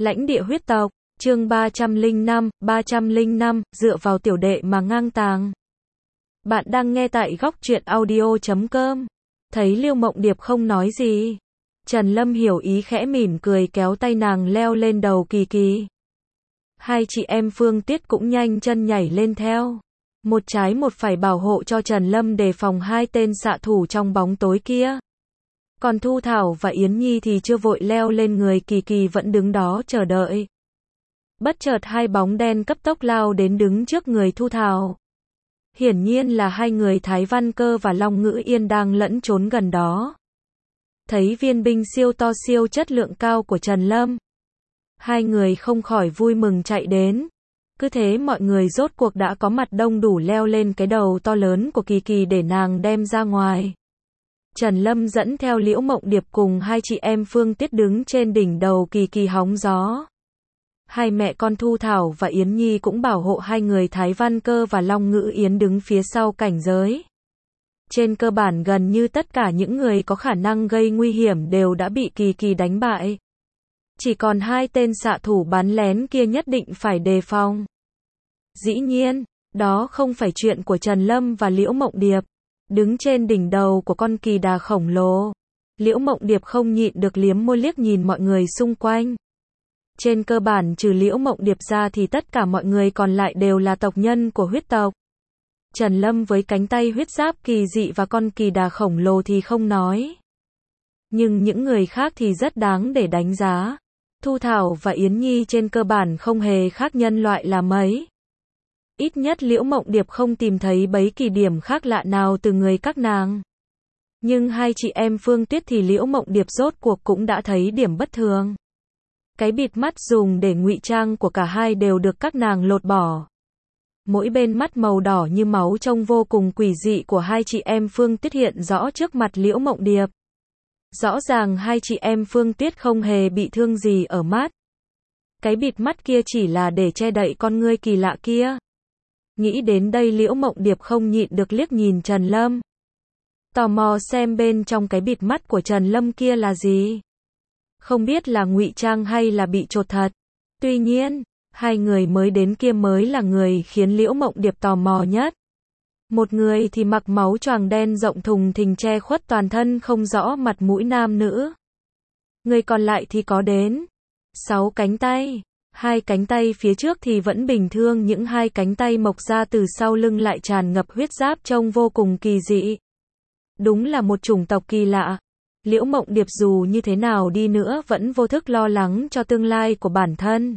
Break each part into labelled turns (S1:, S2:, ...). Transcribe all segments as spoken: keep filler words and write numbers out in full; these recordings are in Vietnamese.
S1: Lãnh địa huyết tộc, chương ba trăm lẻ năm, ba trăm lẻ năm, dựa vào tiểu đệ mà ngang tàng. Bạn đang nghe tại góc truyện audio chấm com. Thấy Liễu Mộng Điệp không nói gì, Trần Lâm hiểu ý khẽ mỉm cười kéo tay nàng leo lên đầu Kỳ Kỳ. Hai chị em Phương Tiết cũng nhanh chân nhảy lên theo. Một trái một phải bảo hộ cho Trần Lâm đề phòng hai tên xạ thủ trong bóng tối kia. Còn Thu Thảo và Yến Nhi thì chưa vội leo lên người Kỳ Kỳ vẫn đứng đó chờ đợi. Bất chợt hai bóng đen cấp tốc lao đến đứng trước người Thu Thảo. Hiển nhiên là hai người Thái Văn Cơ và Long Ngữ Yên đang lẫn trốn gần đó. Thấy viên binh siêu to siêu chất lượng cao của Trần Lâm, hai người không khỏi vui mừng chạy đến. Cứ thế mọi người rốt cuộc đã có mặt đông đủ leo lên cái đầu to lớn của Kỳ Kỳ để nàng đem ra ngoài. Trần Lâm dẫn theo Liễu Mộng Điệp cùng hai chị em Phương Tiết đứng trên đỉnh đầu Kỳ Kỳ hóng gió. Hai mẹ con Thu Thảo và Yến Nhi cũng bảo hộ hai người Thái Văn Cơ và Long Ngữ Yến đứng phía sau cảnh giới. Trên cơ bản gần như tất cả những người có khả năng gây nguy hiểm đều đã bị Kỳ Kỳ đánh bại. Chỉ còn hai tên xạ thủ bắn lén kia nhất định phải đề phòng. Dĩ nhiên, đó không phải chuyện của Trần Lâm và Liễu Mộng Điệp. Đứng trên đỉnh đầu của con kỳ đà khổng lồ, Liễu Mộng Điệp không nhịn được liếm môi liếc nhìn mọi người xung quanh. Trên cơ bản trừ Liễu Mộng Điệp ra thì tất cả mọi người còn lại đều là tộc nhân của huyết tộc. Trần Lâm với cánh tay huyết giáp kỳ dị và con kỳ đà khổng lồ thì không nói. Nhưng những người khác thì rất đáng để đánh giá. Thu Thảo và Yến Nhi trên cơ bản không hề khác nhân loại là mấy. Ít nhất Liễu Mộng Điệp không tìm thấy bấy kỳ điểm khác lạ nào từ người các nàng. Nhưng hai chị em Phương Tiết thì Liễu Mộng Điệp rốt cuộc cũng đã thấy điểm bất thường. Cái bịt mắt dùng để ngụy trang của cả hai đều được các nàng lột bỏ. Mỗi bên mắt màu đỏ như máu trông vô cùng quỷ dị của hai chị em Phương Tiết hiện rõ trước mặt Liễu Mộng Điệp. Rõ ràng hai chị em Phương Tiết không hề bị thương gì ở mắt. Cái bịt mắt kia chỉ là để che đậy con ngươi kỳ lạ kia. Nghĩ đến đây Liễu Mộng Điệp không nhịn được liếc nhìn Trần Lâm. Tò mò xem bên trong cái bịt mắt của Trần Lâm kia là gì. Không biết là ngụy trang hay là bị chột thật. Tuy nhiên, hai người mới đến kia mới là người khiến Liễu Mộng Điệp tò mò nhất. Một người thì mặc máu choàng đen rộng thùng thình che khuất toàn thân không rõ mặt mũi nam nữ. Người còn lại thì có đến sáu cánh tay. Hai cánh tay phía trước thì vẫn bình thường, những hai cánh tay mọc ra từ sau lưng lại tràn ngập huyết giáp trông vô cùng kỳ dị. Đúng là một chủng tộc kỳ lạ. Liễu Mộng Điệp dù như thế nào đi nữa vẫn vô thức lo lắng cho tương lai của bản thân.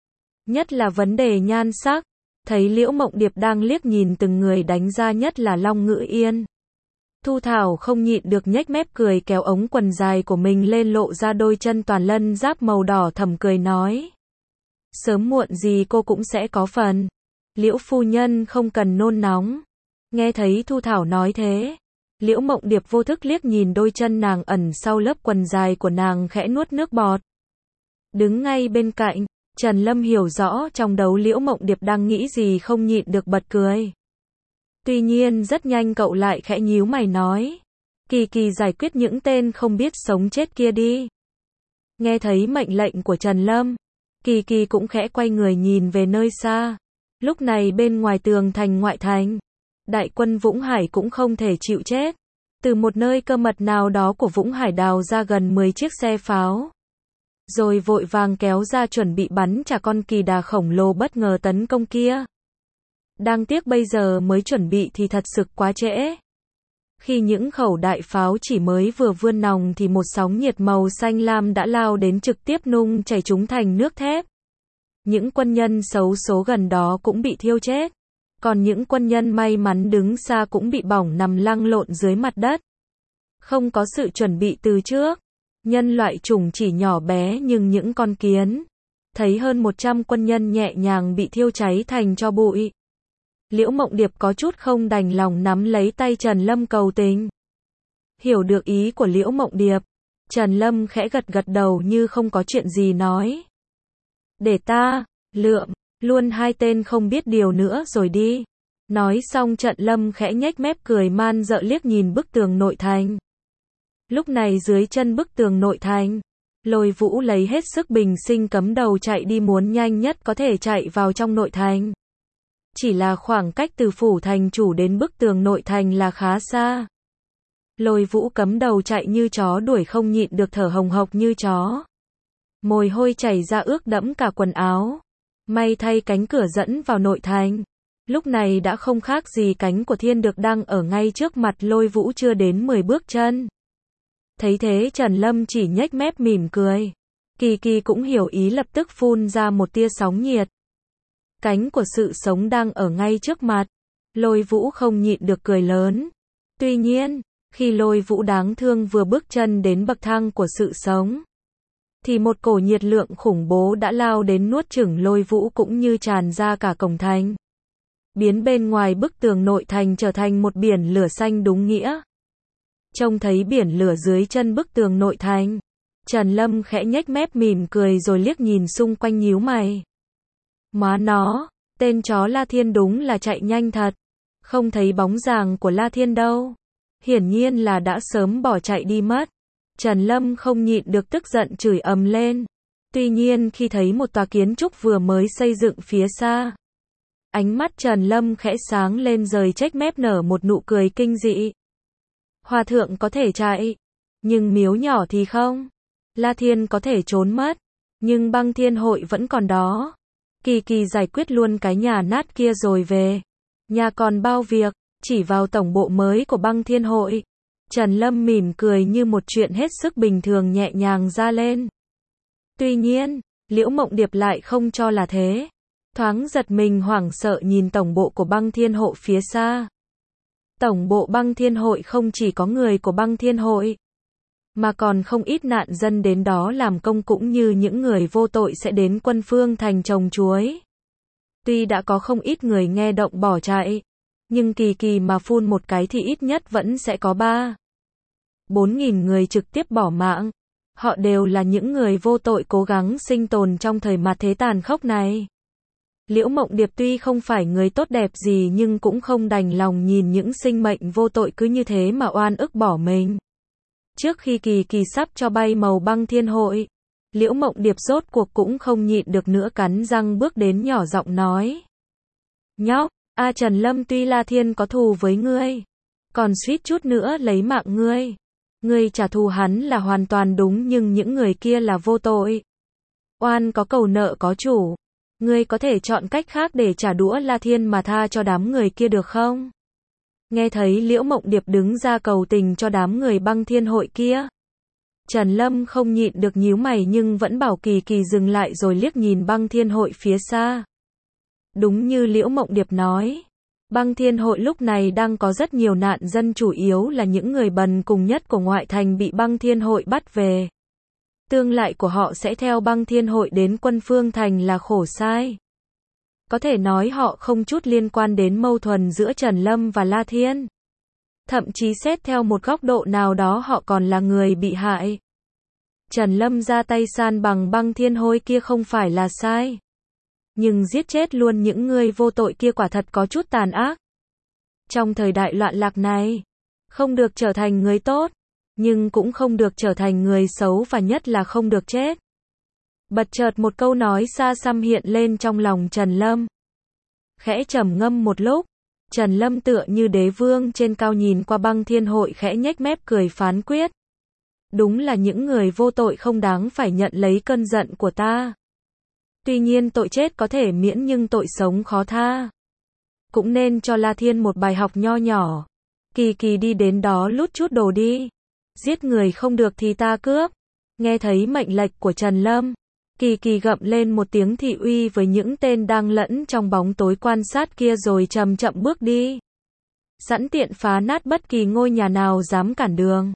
S1: Nhất là vấn đề nhan sắc. Thấy Liễu Mộng Điệp đang liếc nhìn từng người đánh ra, nhất là Long Ngữ Yên. Thu Thảo không nhịn được nhếch mép cười kéo ống quần dài của mình lên lộ ra đôi chân toàn lân giáp màu đỏ, thầm cười nói. Sớm muộn gì cô cũng sẽ có phần. Liễu phu nhân không cần nôn nóng. Nghe thấy Thu Thảo nói thế, Liễu Mộng Điệp vô thức liếc nhìn đôi chân nàng ẩn sau lớp quần dài của nàng, khẽ nuốt nước bọt. Đứng ngay bên cạnh, Trần Lâm hiểu rõ trong đầu Liễu Mộng Điệp đang nghĩ gì, không nhịn được bật cười. Tuy nhiên rất nhanh cậu lại khẽ nhíu mày nói. Kỳ Kỳ giải quyết những tên không biết sống chết kia đi. Nghe thấy mệnh lệnh của Trần Lâm, Kỳ Kỳ cũng khẽ quay người nhìn về nơi xa. Lúc này bên ngoài tường thành ngoại thành, đại quân Vũng Hải cũng không thể chịu chết. Từ một nơi cơ mật nào đó của Vũng Hải đào ra gần mười chiếc xe pháo. Rồi vội vàng kéo ra chuẩn bị bắn trả con kỳ đà khổng lồ bất ngờ tấn công kia. Đáng tiếc bây giờ mới chuẩn bị thì thật sự quá trễ. Khi những khẩu đại pháo chỉ mới vừa vươn nòng thì một sóng nhiệt màu xanh lam đã lao đến trực tiếp nung chảy chúng thành nước thép. Những quân nhân xấu số gần đó cũng bị thiêu chết. Còn những quân nhân may mắn đứng xa cũng bị bỏng nằm lăn lộn dưới mặt đất. Không có sự chuẩn bị từ trước. Nhân loại chủng chỉ nhỏ bé nhưng những con kiến. Thấy hơn một trăm quân nhân nhẹ nhàng bị thiêu cháy thành tro bụi. Liễu Mộng Điệp có chút không đành lòng nắm lấy tay Trần Lâm cầu tình. Hiểu được ý của Liễu Mộng Điệp, Trần Lâm khẽ gật gật đầu như không có chuyện gì nói. Để ta lượm luôn hai tên không biết điều nữa rồi đi. Nói xong Trần Lâm khẽ nhếch mép cười man dợ liếc nhìn bức tường nội thành. Lúc này dưới chân bức tường nội thành, Lôi Vũ lấy hết sức bình sinh cắm đầu chạy đi, muốn nhanh nhất có thể chạy vào trong nội thành. Chỉ là khoảng cách từ phủ thành chủ đến bức tường nội thành là khá xa. Lôi Vũ cắm đầu chạy như chó đuổi, không nhịn được thở hồng hộc như chó. Mồ hôi chảy ra ướt đẫm cả quần áo. May thay cánh cửa dẫn vào nội thành. Lúc này đã không khác gì cánh của thiên đực đang ở ngay trước mặt Lôi Vũ chưa đến mười bước chân. Thấy thế Trần Lâm chỉ nhếch mép mỉm cười. Kỳ Kỳ cũng hiểu ý, lập tức phun ra một tia sóng nhiệt. Cánh của sự sống đang ở ngay trước mặt. Lôi Vũ không nhịn được cười lớn. Tuy nhiên, khi Lôi Vũ đáng thương vừa bước chân đến bậc thang của sự sống, thì một cổ nhiệt lượng khủng bố đã lao đến nuốt chửng Lôi Vũ, cũng như tràn ra cả cổng thành, biến bên ngoài bức tường nội thành trở thành một biển lửa xanh đúng nghĩa. Trông thấy biển lửa dưới chân bức tường nội thành, Trần Lâm khẽ nhếch mép mỉm cười rồi liếc nhìn xung quanh nhíu mày. Má nó, tên chó La Thiên đúng là chạy nhanh thật. Không thấy bóng dáng của La Thiên đâu. Hiển nhiên là đã sớm bỏ chạy đi mất. Trần Lâm không nhịn được tức giận chửi ầm lên. Tuy nhiên khi thấy một tòa kiến trúc vừa mới xây dựng phía xa, ánh mắt Trần Lâm khẽ sáng lên rồi chếch mép nở một nụ cười kinh dị. Hòa thượng có thể chạy, nhưng miếu nhỏ thì không. La Thiên có thể trốn mất, nhưng băng thiên hội vẫn còn đó. Kỳ Kỳ giải quyết luôn cái nhà nát kia rồi về. Nhà còn bao việc, chỉ vào tổng bộ mới của băng thiên hội. Trần Lâm mỉm cười như một chuyện hết sức bình thường nhẹ nhàng ra lên. Tuy nhiên, Liễu Mộng Điệp lại không cho là thế. Thoáng giật mình hoảng sợ nhìn tổng bộ của băng thiên hội phía xa. Tổng bộ băng thiên hội không chỉ có người của băng thiên hội, mà còn không ít nạn dân đến đó làm công, cũng như những người vô tội sẽ đến Quân Phương thành trồng chuối. Tuy đã có không ít người nghe động bỏ chạy, nhưng Kỳ Kỳ mà phun một cái thì ít nhất vẫn sẽ có ba, bốn nghìn người trực tiếp bỏ mạng. Họ đều là những người vô tội cố gắng sinh tồn trong thời mạt thế tàn khốc này. Liễu Mộng Điệp tuy không phải người tốt đẹp gì nhưng cũng không đành lòng nhìn những sinh mệnh vô tội cứ như thế mà oan ức bỏ mình. Trước khi Kỳ Kỳ sắp cho bay màu băng thiên hội, Liễu Mộng Điệp rốt cuộc cũng không nhịn được nữa, cắn răng bước đến nhỏ giọng nói. Nhóc, A Trần Lâm tuy La Thiên có thù với ngươi, còn suýt chút nữa lấy mạng ngươi. Ngươi trả thù hắn là hoàn toàn đúng, nhưng những người kia là vô tội. Oan có cầu nợ có chủ. Ngươi có thể chọn cách khác để trả đũa La Thiên mà tha cho đám người kia được không? Nghe thấy Liễu Mộng Điệp đứng ra cầu tình cho đám người băng thiên hội kia, Trần Lâm không nhịn được nhíu mày nhưng vẫn bảo Kỳ Kỳ dừng lại rồi liếc nhìn băng thiên hội phía xa. Đúng như Liễu Mộng Điệp nói, băng thiên hội lúc này đang có rất nhiều nạn dân, chủ yếu là những người bần cùng nhất của ngoại thành bị băng thiên hội bắt về. Tương lai của họ sẽ theo băng thiên hội đến Quân Phương thành là khổ sai. Có thể nói họ không chút liên quan đến mâu thuẫn giữa Trần Lâm và La Thiên. Thậm chí xét theo một góc độ nào đó họ còn là người bị hại. Trần Lâm ra tay san bằng băng thiên hội kia không phải là sai. Nhưng giết chết luôn những người vô tội kia quả thật có chút tàn ác. Trong thời đại loạn lạc này, không được trở thành người tốt, nhưng cũng không được trở thành người xấu, và nhất là không được chết. Bật chợt một câu nói xa xăm hiện lên trong lòng Trần Lâm. Khẽ trầm ngâm một lúc, Trần Lâm tựa như đế vương trên cao nhìn qua băng thiên hội, khẽ nhếch mép cười phán quyết. Đúng là những người vô tội không đáng phải nhận lấy cơn giận của ta. Tuy nhiên tội chết có thể miễn nhưng tội sống khó tha. Cũng nên cho La Thiên một bài học nho nhỏ. Kỳ Kỳ đi đến đó lút chút đồ đi. Giết người không được thì ta cướp. Nghe thấy mệnh lệnh của Trần Lâm, Kỳ Kỳ gậm lên một tiếng thị uy với những tên đang lẫn trong bóng tối quan sát kia rồi chậm chậm bước đi. Sẵn tiện phá nát bất kỳ ngôi nhà nào dám cản đường.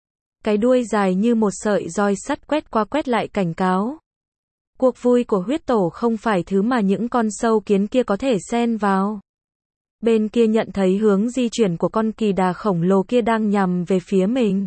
S1: Cái đuôi dài như một sợi roi sắt quét qua quét lại cảnh cáo. Cuộc vui của huyết tổ không phải thứ mà những con sâu kiến kia có thể xen vào. Bên kia nhận thấy hướng di chuyển của con kỳ đà khổng lồ kia đang nhằm về phía mình.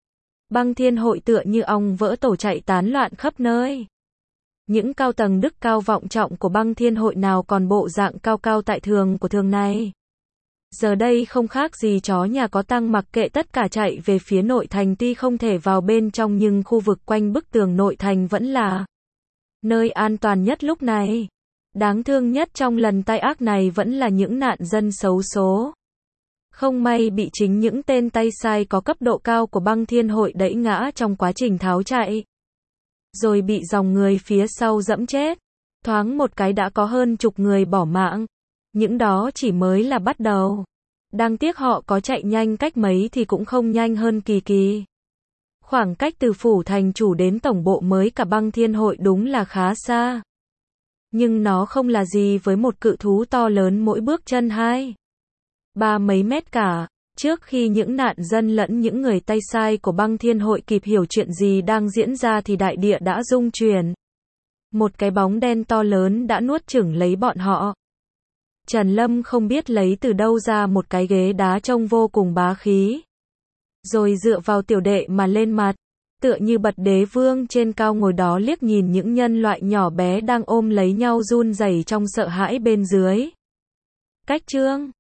S1: Băng thiên hội tựa như ong vỡ tổ chạy tán loạn khắp nơi. Những cao tầng đức cao vọng trọng của băng thiên hội nào còn bộ dạng cao cao tại thường của thường này. Giờ đây không khác gì chó nhà có tăng, mặc kệ tất cả chạy về phía nội thành. Tuy không thể vào bên trong nhưng khu vực quanh bức tường nội thành vẫn là nơi an toàn nhất lúc này. Đáng thương nhất trong lần tai ác này vẫn là những nạn dân xấu số. Không may bị chính những tên tay sai có cấp độ cao của băng thiên hội đẩy ngã trong quá trình tháo chạy. Rồi bị dòng người phía sau dẫm chết. Thoáng một cái đã có hơn chục người bỏ mạng. Những đó chỉ mới là bắt đầu. Đáng tiếc họ có chạy nhanh cách mấy thì cũng không nhanh hơn Kỳ Kỳ. Khoảng cách từ phủ thành chủ đến tổng bộ mới cả băng thiên hội đúng là khá xa. Nhưng nó không là gì với một cự thú to lớn mỗi bước chân hai, ba mấy mét cả. Trước khi những nạn dân lẫn những người tay sai của băng thiên hội kịp hiểu chuyện gì đang diễn ra thì đại địa đã rung chuyển. Một cái bóng đen to lớn đã nuốt chửng lấy bọn họ. Trần Lâm không biết lấy từ đâu ra một cái ghế đá trông vô cùng bá khí. Rồi dựa vào tiểu đệ mà lên mặt. Tựa như bậc đế vương trên cao ngồi đó liếc nhìn những nhân loại nhỏ bé đang ôm lấy nhau run rẩy trong sợ hãi bên dưới. Cách chương